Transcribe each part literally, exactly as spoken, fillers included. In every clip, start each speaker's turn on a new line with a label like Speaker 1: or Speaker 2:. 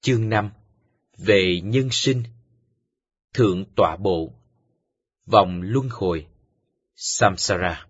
Speaker 1: Chương năm. Về nhân sinh. Thượng tọa bộ. Vòng luân hồi. Samsara.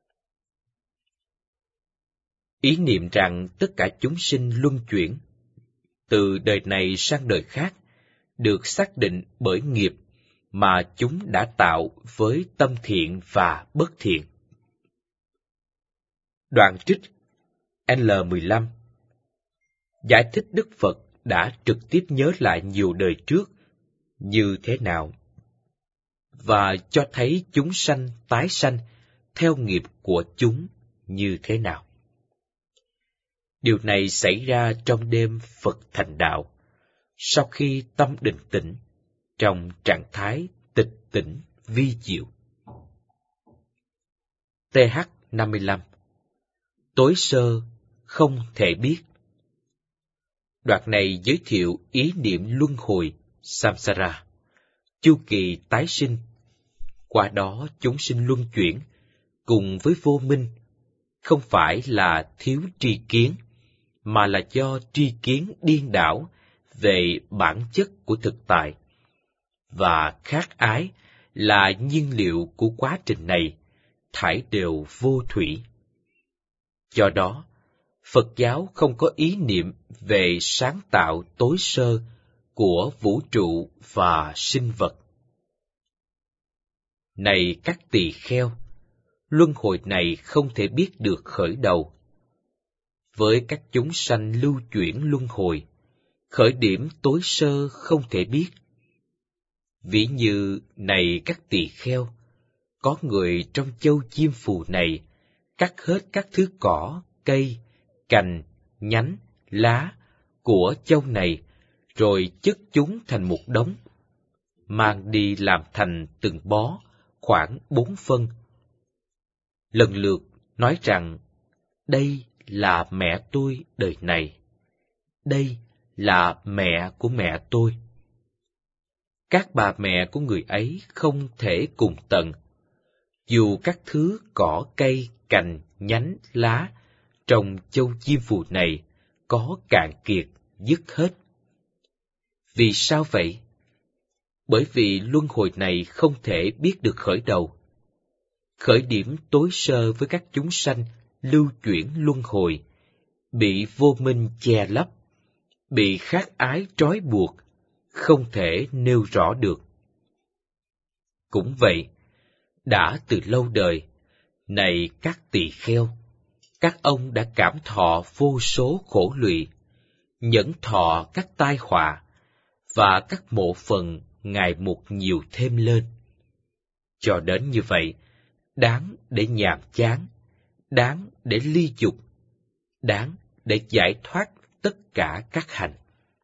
Speaker 1: Ý niệm rằng tất cả chúng sinh luân chuyển từ đời này sang đời khác được xác định bởi nghiệp mà chúng đã tạo với tâm thiện và bất thiện. Đoạn trích L mười lăm giải thích Đức Phật đã trực tiếp nhớ lại nhiều đời trước như thế nào, và cho thấy chúng sanh tái sanh theo nghiệp của chúng như thế nào. Điều này xảy ra trong đêm Phật thành đạo, sau khi tâm định tĩnh, trong trạng thái tịch tỉnh vi diệu. T H năm mươi lăm. Tối sơ không thể biết. Đoạn này giới thiệu ý niệm luân hồi, samsara, chu kỳ tái sinh. Qua đó chúng sinh luân chuyển, cùng với vô minh, không phải là thiếu tri kiến, mà là do tri kiến điên đảo về bản chất của thực tại, và khát ái là nhiên liệu của quá trình này, thải đều vô thủy. Do đó, Phật giáo không có ý niệm về sáng tạo tối sơ của vũ trụ và sinh vật. Này các tỳ kheo, luân hồi này không thể biết được khởi đầu. Với các chúng sanh lưu chuyển luân hồi, khởi điểm tối sơ không thể biết. Ví như, này các tỳ kheo, có người trong châu Diêm Phù này cắt hết các thứ cỏ, cây, cành, nhánh, lá của châu này, rồi chất chúng thành một đống, mang đi làm thành từng bó, khoảng bốn phân. Lần lượt nói rằng, đây là mẹ tôi đời này, đây là mẹ của mẹ tôi. Các bà mẹ của người ấy không thể cùng tận, dù các thứ cỏ cây, cành, nhánh, lá trong châu Diêm Phù này có cạn kiệt, dứt hết. Vì sao vậy? Bởi vì luân hồi này không thể biết được khởi đầu. Khởi điểm tối sơ với các chúng sanh lưu chuyển luân hồi, bị vô minh che lấp, bị khát ái trói buộc, không thể nêu rõ được. Cũng vậy, đã từ lâu đời, này các tỳ kheo, các ông đã cảm thọ vô số khổ lụy, nhẫn thọ các tai họa, và các mộ phần ngày một nhiều thêm lên. Cho đến như vậy, đáng để nhàm chán, đáng để ly dục, đáng để giải thoát tất cả các hành.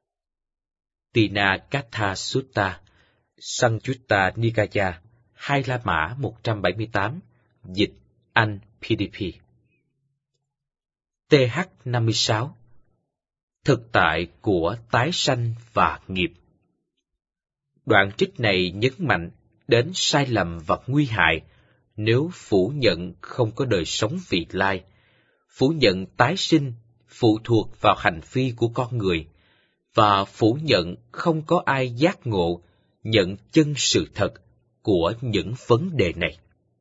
Speaker 1: Tinakatha Sutta, Sanjutta Nikaya, Hai La Mã một trăm bảy mươi tám, dịch Anh P D P. T H năm mươi sáu. Thực tại của tái sanh và nghiệp. Đoạn trích này nhấn mạnh đến sai lầm và nguy hại nếu phủ nhận không có đời sống vị lai, phủ nhận tái sinh phụ thuộc vào hành vi của con người, và phủ nhận không có ai giác ngộ, nhận chân sự thật của những vấn đề này.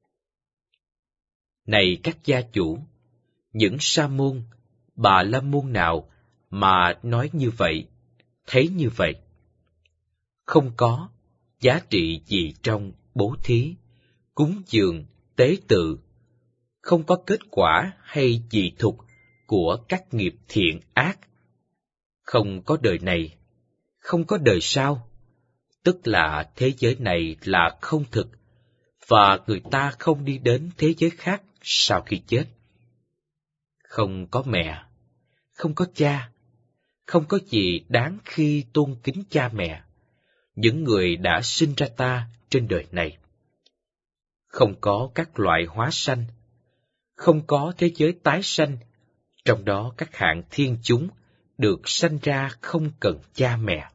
Speaker 1: Này các gia chủ, những sa môn, bà la môn nào mà nói như vậy, thấy như vậy? Không có giá trị gì trong bố thí, cúng dường, tế tự, không có kết quả hay dị thục của các nghiệp thiện ác. Không có đời này, không có đời sau, tức là thế giới này là không thực, và người ta không đi đến thế giới khác sau khi chết. Không có mẹ, không có cha, không có gì đáng khi tôn kính cha mẹ, những người đã sinh ra ta trên đời này. Không có các loại hóa sanh, không có thế giới tái sanh, trong đó các hạng thiên chúng được sanh ra không cần cha mẹ.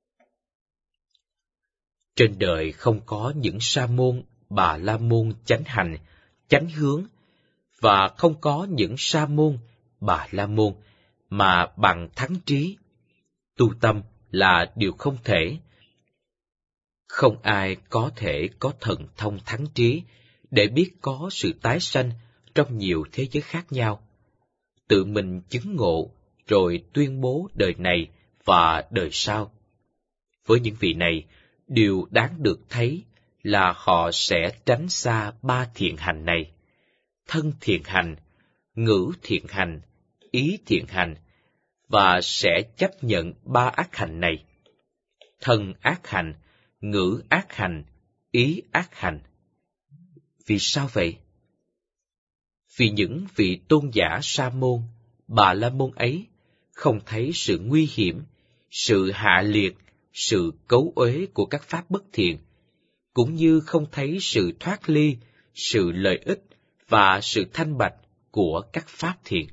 Speaker 1: Trên đời không có những sa môn, bà la môn chánh hành, chánh hướng, và không có những sa môn, bà la môn mà bằng thắng trí, tu tâm là điều không thể. Không ai có thể có thần thông thắng trí để biết có sự tái sanh trong nhiều thế giới khác nhau. Tự mình chứng ngộ rồi tuyên bố đời này và đời sau. Với những vị này, điều đáng được thấy là họ sẽ tránh xa ba thiện hành này: thân thiện hành, ngữ thiện hành, ý thiện hành, và sẽ chấp nhận ba ác hành này: thân ác hành, ngữ ác hành, ý ác hành. Vì sao vậy? Vì những vị tôn giả Sa môn, Bà La môn ấy không thấy sự nguy hiểm, sự hạ liệt, sự cấu uế của các pháp bất thiện, cũng như không thấy sự thoát ly, sự lợi ích và sự thanh bạch của các pháp thiện.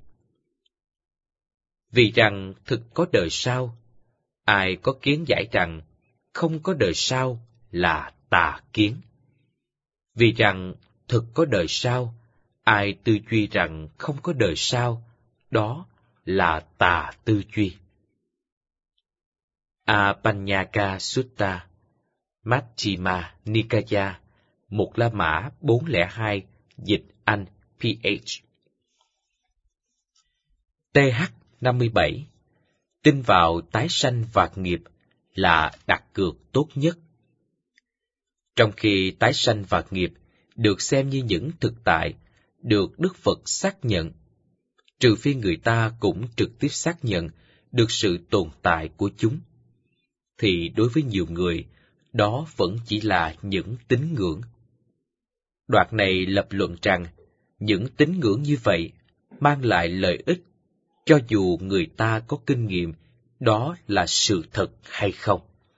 Speaker 1: Vì rằng thực có đời sau, ai có kiến giải rằng không có đời sau là tà kiến. Vì rằng thực có đời sau, ai tư duy rằng không có đời sau, đó là tà tư duy. Apanyaka Sutta, Majjhima Nikaya, Một La Mã bốn không hai, dịch Anh pê hát. tê hát năm mươi bảy. Tin vào tái sanh vạn nghiệp là đặt cược tốt nhất. Trong khi tái sanh vạn nghiệp được xem như những thực tại, được Đức Phật xác nhận, trừ phi người ta cũng trực tiếp xác nhận được sự tồn tại của chúng, thì đối với nhiều người, đó vẫn chỉ là những tín ngưỡng. Đoạn này lập luận rằng, những tín ngưỡng như vậy mang lại lợi ích, cho dù người ta có kinh nghiệm đó là sự thật hay không.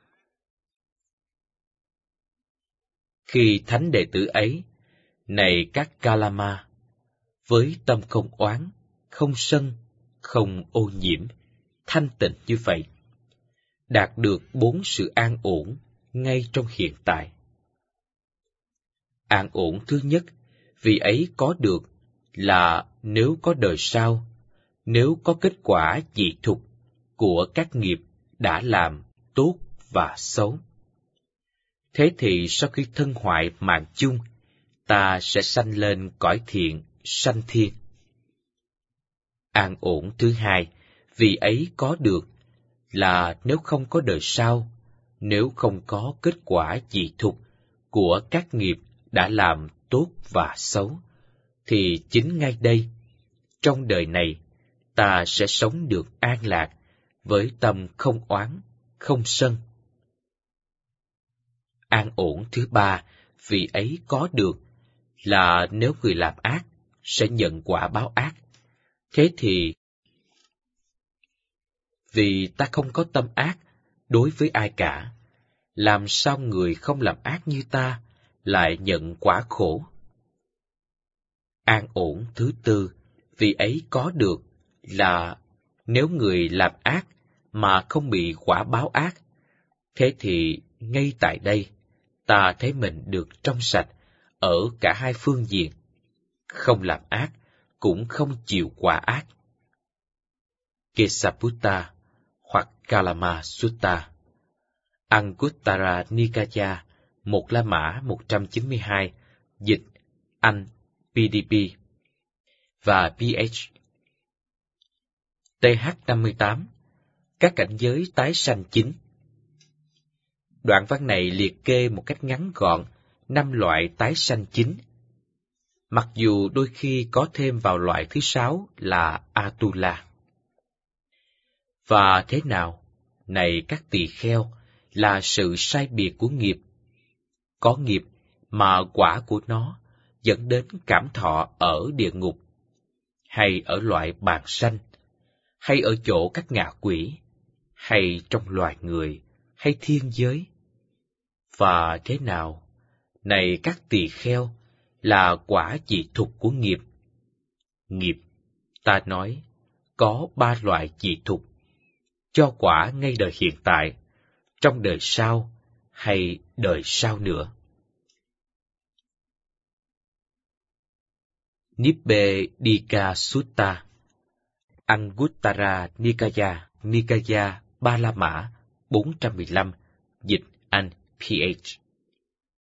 Speaker 1: Khi thánh đệ tử ấy, này các Kalama, với tâm không oán, không sân, không ô nhiễm, thanh tịnh như vậy, đạt được bốn sự an ổn ngay trong hiện tại. An ổn thứ nhất, vì ấy có được là nếu có đời sau, nếu có kết quả dị thục của các nghiệp đã làm tốt và xấu. Thế thì sau khi thân hoại mạng chung, ta sẽ sanh lên cõi thiện, sanh thiên. An ổn thứ hai, vì ấy có được là nếu không có đời sau, nếu không có kết quả dị thục của các nghiệp đã làm tốt và xấu, thì chính ngay đây, trong đời này, ta sẽ sống được an lạc với tâm không oán, không sân. An ổn thứ ba, vì ấy có được là nếu người làm ác sẽ nhận quả báo ác. Thế thì vì ta không có tâm ác đối với ai cả, làm sao người không làm ác như ta lại nhận quả khổ? An ổn thứ tư, vì ấy có được là nếu người làm ác mà không bị quả báo ác, thế thì ngay tại đây ta thấy mình được trong sạch ở cả hai phương diện, không làm ác cũng không chịu quả ác. Kesaputta hoặc Kalama Sutta, Anguttara Nikaya, Một La Mã một trăm chín mươi hai, dịch Anh pê đê pê và pê hát. tê hát năm mươi tám. Các cảnh giới tái sanh chính. Đoạn văn này liệt kê một cách ngắn gọn năm loại tái sanh chính, mặc dù đôi khi có thêm vào loại thứ sáu là Atula. Và thế nào, này các tỳ kheo, là sự sai biệt của nghiệp? Có nghiệp mà quả của nó dẫn đến cảm thọ ở địa ngục, hay ở loại bàn sanh, hay ở chỗ các ngạ quỷ, hay trong loài người, hay thiên giới. Và thế nào, này các tỳ kheo, là quả dị thục của nghiệp? Nghiệp, ta nói, có ba loại dị thục, cho quả ngay đời hiện tại, trong đời sau, hay đời sau nữa. Nibbedika Sutta, Anguttara Nikaya, Nikaya Ba La Mã, bốn trăm mười lăm, dịch Anh P H.